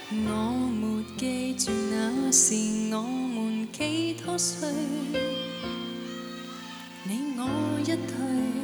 我沒記住那時我們幾多歲，你我一對，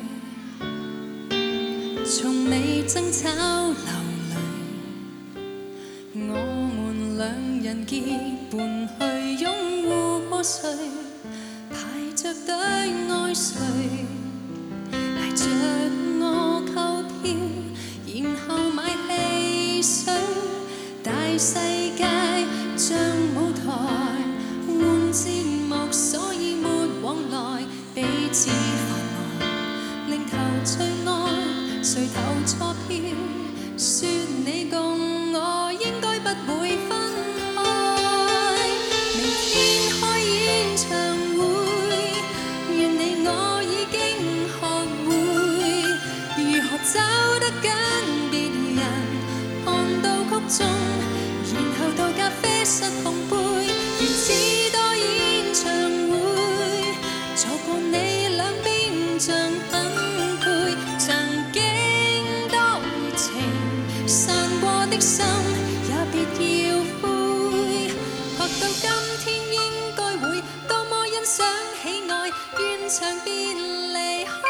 從未爭吵流淚，我們兩人結伴去擁護破碎，排着隊愛誰，捱着我購票，然後買汽水。大世界像舞台，換節目，所以沒往來，彼此繁忙，另頭隨愛，誰投錯票，說你共我應該不會分開。明天開演唱會，願你我已經學會如何走得跟別人看到曲中。然後到咖啡室碰杯，如此多演唱會，錯過你兩邊像很配。曾經多熱情，散過的心也別要灰。學到今天應該會多麼欣賞喜愛，完場便離開。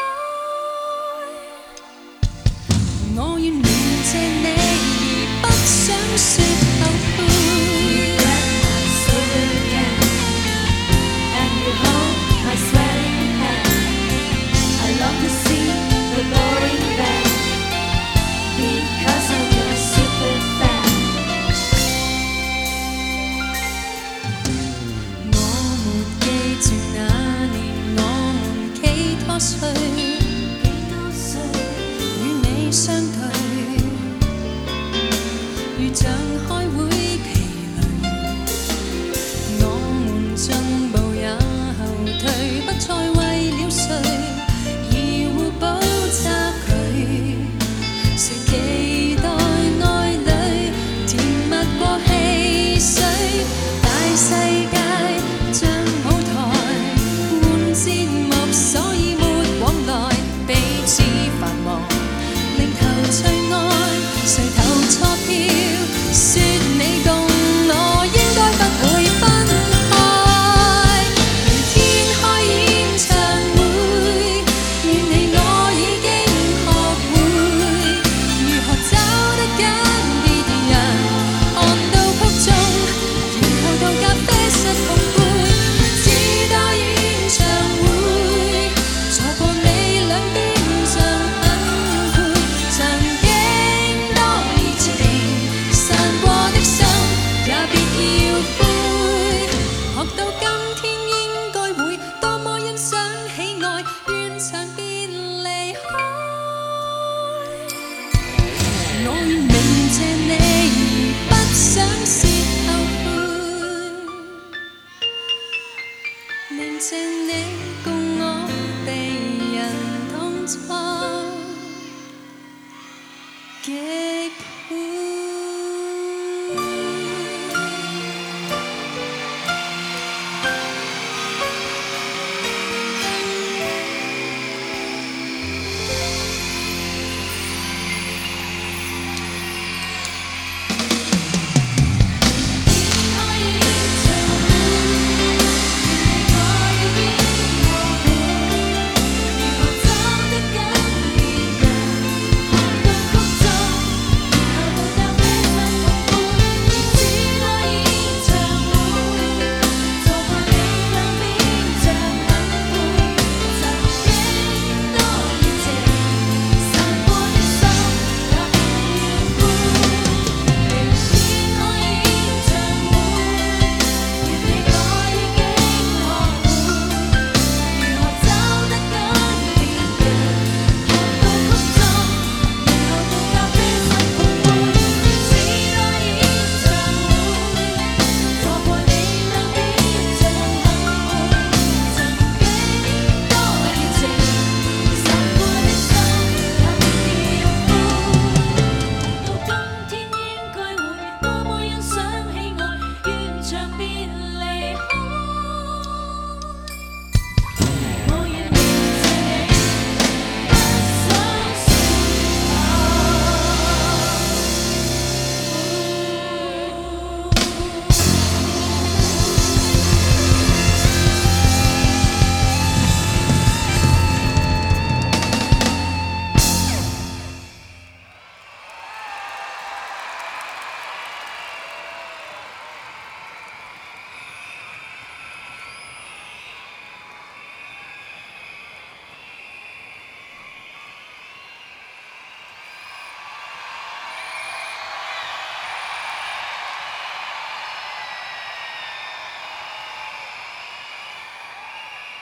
我願明謝你而不想說。歲，與你相對，如像開會疲累，我們進步也後退，不再為了誰而互補差距，誰期待愛侶甜蜜過汽水，大世界像舞台，換節目，所以彼此繁忙，另頭隨愛，誰投錯票，說你共我應該不會分開。明天開演唱會，願你我已經學會如何走得跟別人看到曲中，然後到咖啡室碰杯，如此多演唱會，錯過你。我願明謝你而不想說後悔，明謝你共我被人當作極配。